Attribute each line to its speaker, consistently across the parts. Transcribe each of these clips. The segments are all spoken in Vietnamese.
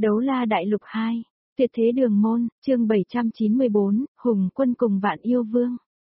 Speaker 1: Đấu la đại lục 2, tuyệt thế đường môn, chương 794, Hùng quân cùng vạn yêu vương.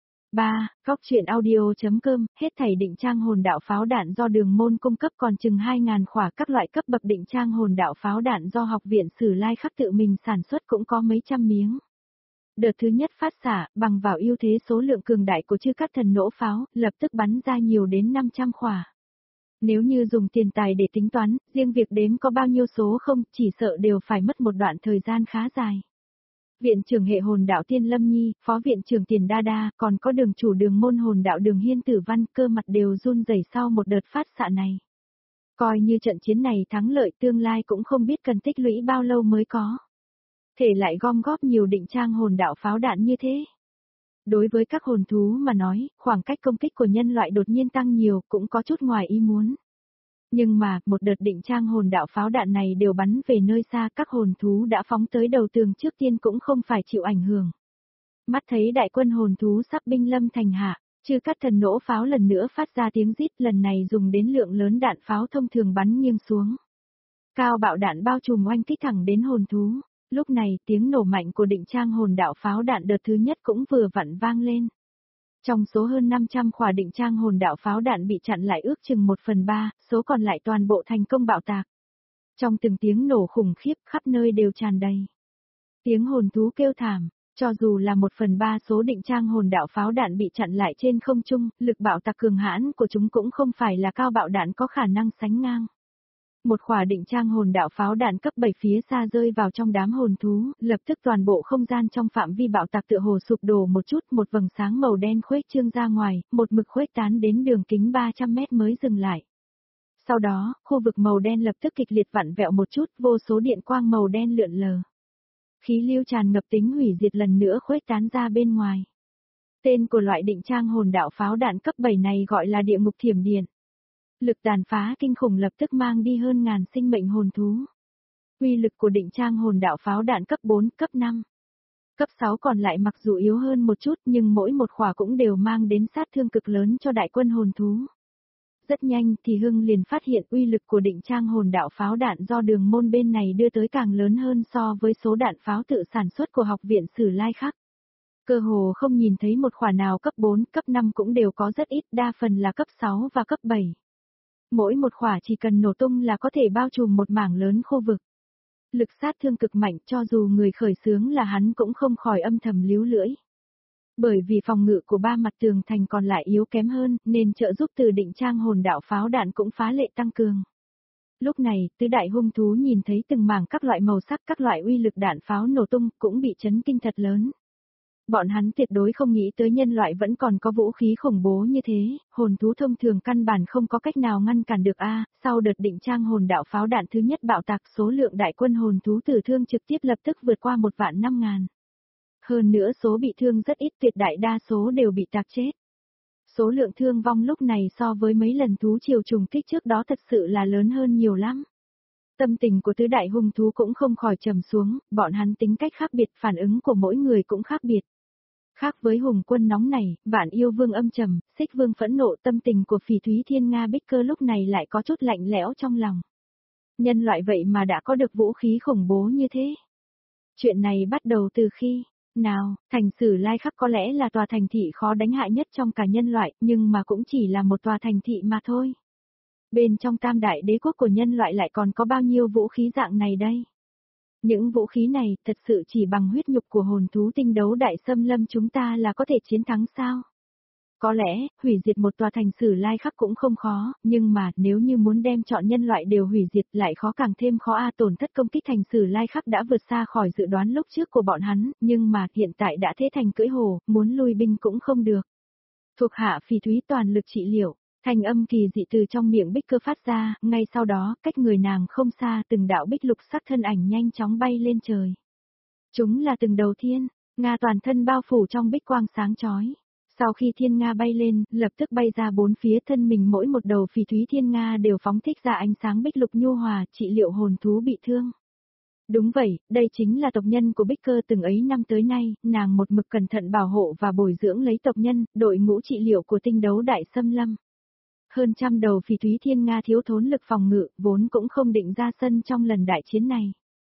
Speaker 1: 3. Góc truyện audio.com, hết thảy định trang hồn đạo pháo đạn do đường môn cung cấp còn chừng 2.000 khỏa, các loại cấp bậc định trang hồn đạo pháo đạn do học viện Sử Lai Khắc tự mình sản xuất cũng có mấy trăm miếng. Đợt thứ nhất phát xạ, bằng vào ưu thế số lượng cường đại của chư các thần nổ pháo, lập tức bắn ra nhiều đến 500 khỏa. Nếu như dùng tiền tài để tính toán, riêng việc đếm có bao nhiêu số không, chỉ sợ đều phải mất một đoạn thời gian khá dài. Viện trưởng hệ hồn đạo Tiên Lâm Nhi, phó viện trưởng Tiền Đa Đa, còn có đường chủ đường môn hồn đạo Đường Hiên Tử Văn, cơ mặt đều run rẩy sau một đợt phát xạ này. Coi như trận chiến này thắng lợi, tương lai cũng không biết cần tích lũy bao lâu mới có thể lại gom góp nhiều định trang hồn đạo pháo đạn như thế. Đối với các hồn thú mà nói, khoảng cách công kích của nhân loại đột nhiên tăng nhiều cũng có chút ngoài ý muốn. Nhưng mà, một đợt định trang hồn đạo pháo đạn này đều bắn về nơi xa, các hồn thú đã phóng tới đầu tường trước tiên cũng không phải chịu ảnh hưởng. Mắt thấy đại quân hồn thú sắp binh lâm thành hạ, chư các thần nổ pháo lần nữa phát ra tiếng rít, lần này dùng đến lượng lớn đạn pháo thông thường bắn nghiêng xuống. Cao bạo đạn bao trùm oanh kích thẳng đến hồn thú. Lúc này, tiếng nổ mạnh của định trang hồn đạo pháo đạn đợt thứ nhất cũng vừa vặn vang lên. Trong số hơn 500 khỏa định trang hồn đạo pháo đạn bị chặn lại ước chừng 1/3, số còn lại toàn bộ thành công bạo tạc. Trong từng tiếng nổ khủng khiếp, khắp nơi đều tràn đầy tiếng hồn thú kêu thảm. Cho dù là 1/3 số định trang hồn đạo pháo đạn bị chặn lại trên không trung, lực bạo tạc cường hãn của chúng cũng không phải là cao bạo đạn có khả năng sánh ngang. Một khỏa định trang hồn đạo pháo đạn cấp 7 phía xa rơi vào trong đám hồn thú, lập tức toàn bộ không gian trong phạm vi bạo tạc tựa hồ sụp đổ một chút, một vầng sáng màu đen khuếch trương ra ngoài, một mực khuếch tán đến đường kính 300 mét mới dừng lại. Sau đó, khu vực màu đen lập tức kịch liệt vặn vẹo một chút, vô số điện quang màu đen lượn lờ. Khí lưu tràn ngập tính hủy diệt lần nữa khuếch tán ra bên ngoài. Tên của loại định trang hồn đạo pháo đạn cấp 7 này gọi là địa ngục thiểm điện. Lực tàn phá kinh khủng lập tức mang đi hơn ngàn sinh mệnh hồn thú. Uy lực của định trang hồn đạo pháo đạn cấp 4, cấp 5. Cấp 6 còn lại mặc dù yếu hơn một chút nhưng mỗi một khỏa cũng đều mang đến sát thương cực lớn cho đại quân hồn thú. Rất nhanh thì Hưng liền phát hiện uy lực của định trang hồn đạo pháo đạn do đường môn bên này đưa tới càng lớn hơn so với số đạn pháo tự sản xuất của học viện Sử Lai Khắc. Cơ hồ không nhìn thấy một khỏa nào cấp 4, cấp 5 cũng đều có rất ít, đa phần là cấp 6 và cấp 7. Mỗi một khỏa chỉ cần nổ tung là có thể bao trùm một mảng lớn khu vực. Lực sát thương cực mạnh, cho dù người khởi xướng là hắn cũng không khỏi âm thầm líu lưỡi. Bởi vì phòng ngự của ba mặt tường thành còn lại yếu kém hơn, nên trợ giúp từ định trang hồn đạo pháo đạn cũng phá lệ tăng cường. Lúc này, tứ đại hung thú nhìn thấy từng mảng các loại màu sắc, các loại uy lực đạn pháo nổ tung, cũng bị chấn kinh thật lớn. Bọn hắn tuyệt đối không nghĩ tới nhân loại vẫn còn có vũ khí khủng bố như thế, hồn thú thông thường căn bản không có cách nào ngăn cản được a. Sau đợt định trang hồn đạo pháo đạn thứ nhất bạo tạc, số lượng đại quân hồn thú tử thương trực tiếp lập tức vượt qua 1.500.000. Hơn nữa số bị thương rất ít, tuyệt đại đa số đều bị tạc chết. Số lượng thương vong lúc này so với mấy lần thú triều trùng kích trước đó thật sự là lớn hơn nhiều lắm. Tâm tình của tứ đại hung thú cũng không khỏi trầm xuống, bọn hắn tính cách khác biệt, phản ứng của mỗi người cũng khác biệt. Khác với Hùng quân nóng này, Vạn Yêu Vương âm trầm, Xích Vương phẫn nộ, tâm tình của Phỉ Thúy Thiên Nga Bích Cơ lúc này lại có chút lạnh lẽo trong lòng. Nhân loại vậy mà đã có được vũ khí khủng bố như thế. Chuyện này bắt đầu từ khi nào, thành Sử Lai Khắc có lẽ là tòa thành thị khó đánh hạ nhất trong cả nhân loại, nhưng mà cũng chỉ là một tòa thành thị mà thôi. Bên trong tam đại đế quốc của nhân loại lại còn có bao nhiêu vũ khí dạng này đây? Những vũ khí này thật sự chỉ bằng huyết nhục của hồn thú tinh đấu đại xâm lâm chúng ta là có thể chiến thắng sao? Có lẽ, hủy diệt một tòa thành Sử Lai Khắc cũng không khó, nhưng mà nếu như muốn đem chọn nhân loại đều hủy diệt lại khó càng thêm khó tổn thất công kích thành Sử Lai Khắc đã vượt xa khỏi dự đoán lúc trước của bọn hắn, nhưng mà hiện tại đã thế thành cưỡi hổ, muốn lui binh cũng không được. Thuộc hạ Phỉ Thúy toàn lực trị liệu. Thanh âm kỳ dị từ trong miệng Bích Cơ phát ra, ngay sau đó, cách người nàng không xa, từng đạo bích lục sắc thân ảnh nhanh chóng bay lên trời. Chúng là từng đầu thiên, Nga toàn thân bao phủ trong bích quang sáng chói. Sau khi thiên Nga bay lên, lập tức bay ra bốn phía thân mình, mỗi một đầu Phỉ Thúy thiên Nga đều phóng thích ra ánh sáng bích lục nhu hòa, trị liệu hồn thú bị thương. Đúng vậy, đây chính là tộc nhân của Bích Cơ, từng ấy năm tới nay, nàng một mực cẩn thận bảo hộ và bồi dưỡng lấy tộc nhân, đội ngũ trị liệu của tinh đấu đại xâm lâm. Hơn trăm đầu Phỉ Thúy thiên Nga thiếu thốn lực phòng ngự, vốn cũng không định ra sân trong lần đại chiến này.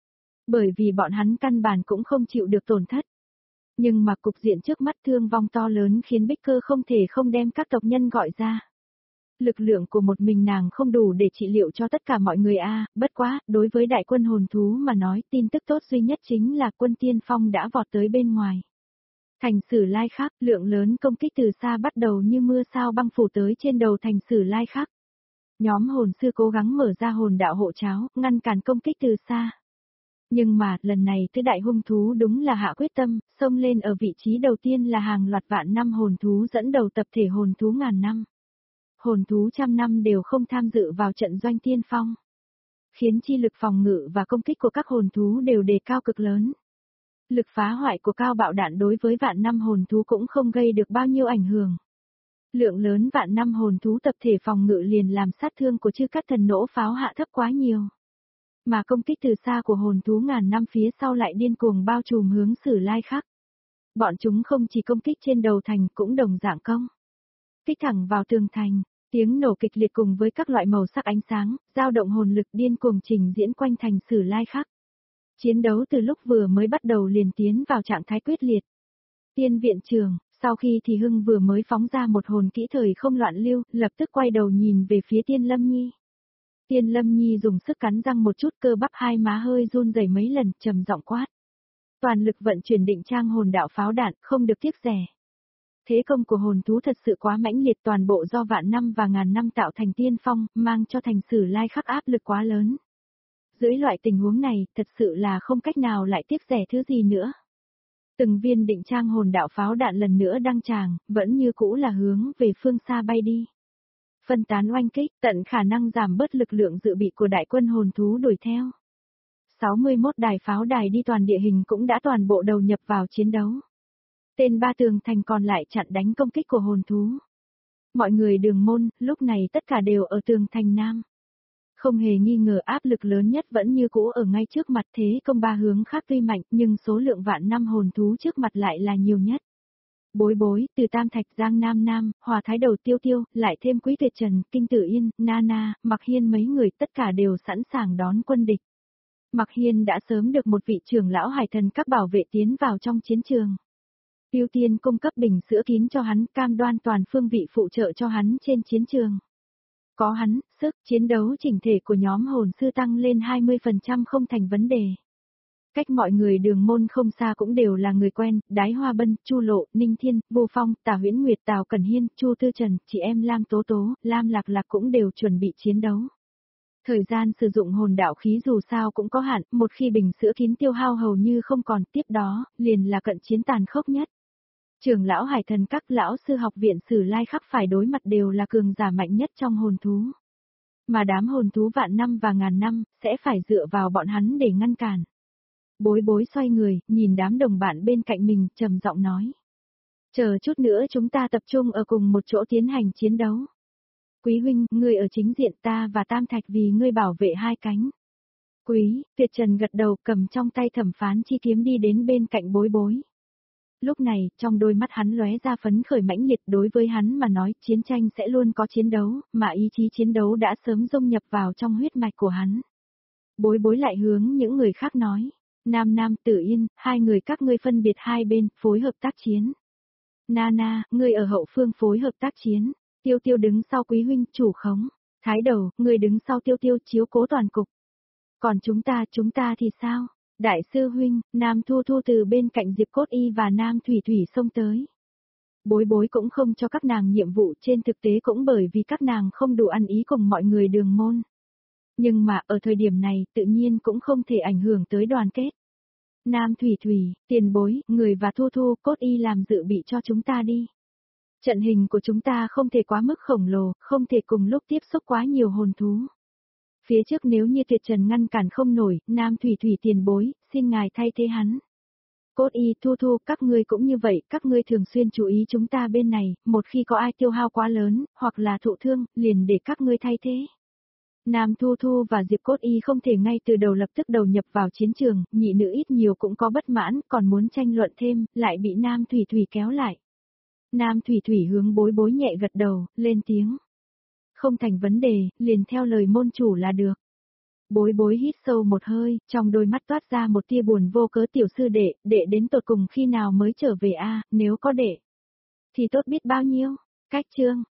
Speaker 1: Bởi vì bọn hắn căn bản cũng không chịu được tổn thất. Nhưng mà cục diện trước mắt thương vong to lớn khiến Bích Cơ không thể không đem các tộc nhân gọi ra. Lực lượng của một mình nàng không đủ để trị liệu cho tất cả mọi người bất quá, đối với đại quân hồn thú mà nói tin tức tốt duy nhất chính là quân tiên phong đã vọt tới bên ngoài. Thành Sử Lai Khắc, lượng lớn công kích từ xa bắt đầu như mưa sao băng phủ tới trên đầu Thành Sử Lai Khắc. Nhóm hồn sư cố gắng mở ra hồn đạo hộ cháo, ngăn cản công kích từ xa. Nhưng mà, lần này tứ đại hung thú đúng là hạ quyết tâm, xông lên ở vị trí đầu tiên là hàng loạt vạn năm hồn thú dẫn đầu tập thể hồn thú ngàn năm. Hồn thú trăm năm đều không tham dự vào trận doanh tiên phong. Khiến chi lực phòng ngự và công kích của các hồn thú đều đề cao cực lớn. Lực phá hoại của cao bạo đạn đối với vạn năm hồn thú cũng không gây được bao nhiêu ảnh hưởng. Lượng lớn vạn năm hồn thú tập thể phòng ngự liền làm sát thương của chư cát thần nỗ pháo hạ thấp quá nhiều. Mà công kích từ xa của hồn thú ngàn năm phía sau lại điên cuồng bao trùm hướng Sử Lai Khắc. Bọn chúng không chỉ công kích trên đầu thành cũng đồng dạng công. Kích thẳng vào tường thành, tiếng nổ kịch liệt cùng với các loại màu sắc ánh sáng, dao động hồn lực điên cuồng trình diễn quanh thành Sử Lai Khắc. Chiến đấu từ lúc vừa mới bắt đầu liền tiến vào trạng thái quyết liệt. Tiên viện trường, sau khi thì Hưng vừa mới phóng ra một hồn kỹ thời không loạn lưu, lập tức quay đầu nhìn về phía Tiên Lâm Nhi. Tiên Lâm Nhi dùng sức cắn răng một chút, cơ bắp hai má hơi run rẩy mấy lần, trầm giọng quát. Toàn lực vận chuyển định trang hồn đạo pháo đạn, không được tiếc rẻ. Thế công của hồn thú thật sự quá mãnh liệt, toàn bộ do vạn năm và ngàn năm tạo thành tiên phong, mang cho Thành Sử Lai Khắc áp lực quá lớn. Dưới loại tình huống này, thật sự là không cách nào lại tiếc rẻ thứ gì nữa. Từng viên định trang hồn đạo pháo đạn lần nữa đăng tràng, vẫn như cũ là hướng về phương xa bay đi. Phân tán oanh kích, tận khả năng giảm bớt lực lượng dự bị của đại quân hồn thú đuổi theo. 61 đài pháo đài đi toàn địa hình cũng đã toàn bộ đầu nhập vào chiến đấu. Tên ba tường thành còn lại chặn đánh công kích của hồn thú. Mọi người đường môn, lúc này tất cả đều ở tường thành nam. Không hề nghi ngờ áp lực lớn nhất vẫn như cũ ở ngay trước mặt, thế công ba hướng khác tuy mạnh nhưng số lượng vạn năm hồn thú trước mặt lại là nhiều nhất. Bối bối, từ Tam Thạch Giang Nam Nam, Hòa Thái Đầu Tiêu Tiêu, lại thêm Quý Tuyệt Trần, Kinh Tử Yên, Nana, Mặc Hiên mấy người tất cả đều sẵn sàng đón quân địch. Mặc Hiên đã sớm được một vị trưởng lão hải thần các bảo vệ tiến vào trong chiến trường. Ưu tiên cung cấp bình sữa kín cho hắn, cam đoan toàn phương vị phụ trợ cho hắn trên chiến trường. Có hắn, sức chiến đấu chỉnh thể của nhóm hồn sư tăng lên 20% không thành vấn đề. Cách mọi người đường môn không xa cũng đều là người quen, Đái Hoa Bân, Chu Lộ, Ninh Thiên, Vô Phong, Tả Huyễn Nguyệt, Tào Cẩn Hiên, Chu Tư Trần, chị em Lam Tố Tố, Lam Lạc Lạc cũng đều chuẩn bị chiến đấu. Thời gian sử dụng hồn đạo khí dù sao cũng có hạn, một khi bình sữa kín tiêu hao hầu như không còn, tiếp đó, liền là cận chiến tàn khốc nhất. Trưởng lão hải thần các lão sư học viện Sử Lai Khắc phải đối mặt đều là cường giả mạnh nhất trong hồn thú. Mà đám hồn thú vạn năm và ngàn năm, sẽ phải dựa vào bọn hắn để ngăn cản. Bối bối xoay người, nhìn đám đồng bạn bên cạnh mình, trầm giọng nói. Chờ chút nữa chúng ta tập trung ở cùng một chỗ tiến hành chiến đấu. Quý huynh, ngươi ở chính diện, ta và Tam Thạch vì ngươi bảo vệ hai cánh. Quý, Tuyệt Trần gật đầu, cầm trong tay Thẩm Phán chi kiếm đi đến bên cạnh bối bối. Lúc này, trong đôi mắt hắn lóe ra phấn khởi mãnh liệt, đối với hắn mà nói, chiến tranh sẽ luôn có chiến đấu, mà ý chí chiến đấu đã sớm dung nhập vào trong huyết mạch của hắn. Bối bối lại hướng những người khác nói. Nam Nam, Tử Yên, hai người các ngươi phân biệt hai bên, phối hợp tác chiến. Nana, ngươi ở hậu phương phối hợp tác chiến. Tiêu Tiêu đứng sau Quý huynh, chủ khống. Thái Đầu, ngươi đứng sau Tiêu Tiêu, chiếu cố toàn cục. Còn chúng ta thì sao? Đại sư huynh, Nam Thu Thu từ bên cạnh Diệp Cốt Y và Nam Thủy Thủy xông tới. Bối bối cũng không cho các nàng nhiệm vụ, trên thực tế cũng bởi vì các nàng không đủ ăn ý cùng mọi người đường môn. Nhưng mà ở thời điểm này tự nhiên cũng không thể ảnh hưởng tới đoàn kết. Nam Thủy Thủy, tiền bối, người và Thu Thu, Cốt Y làm dự bị cho chúng ta đi. Trận hình của chúng ta không thể quá mức khổng lồ, không thể cùng lúc tiếp xúc quá nhiều hồn thú. Phía trước nếu như Tuyệt Trần ngăn cản không nổi, Nam Thủy Thủy tiền bối, xin ngài thay thế hắn. Cốt Y, Thu Thu, các ngươi cũng như vậy, các ngươi thường xuyên chú ý chúng ta bên này, một khi có ai tiêu hao quá lớn, hoặc là thụ thương, liền để các ngươi thay thế. Nam Thu Thu và Diệp Cốt Y không thể ngay từ đầu lập tức đầu nhập vào chiến trường, nhị nữ ít nhiều cũng có bất mãn, còn muốn tranh luận thêm, lại bị Nam Thủy Thủy kéo lại. Nam Thủy Thủy hướng bối bối nhẹ gật đầu, lên tiếng. Không thành vấn đề, liền theo lời môn chủ là được. Bối bối hít sâu một hơi, trong đôi mắt toát ra một tia buồn vô cớ. Tiểu sư đệ, đệ đến tột cùng khi nào mới trở về a, nếu có đệ thì tốt biết bao nhiêu. Cách chương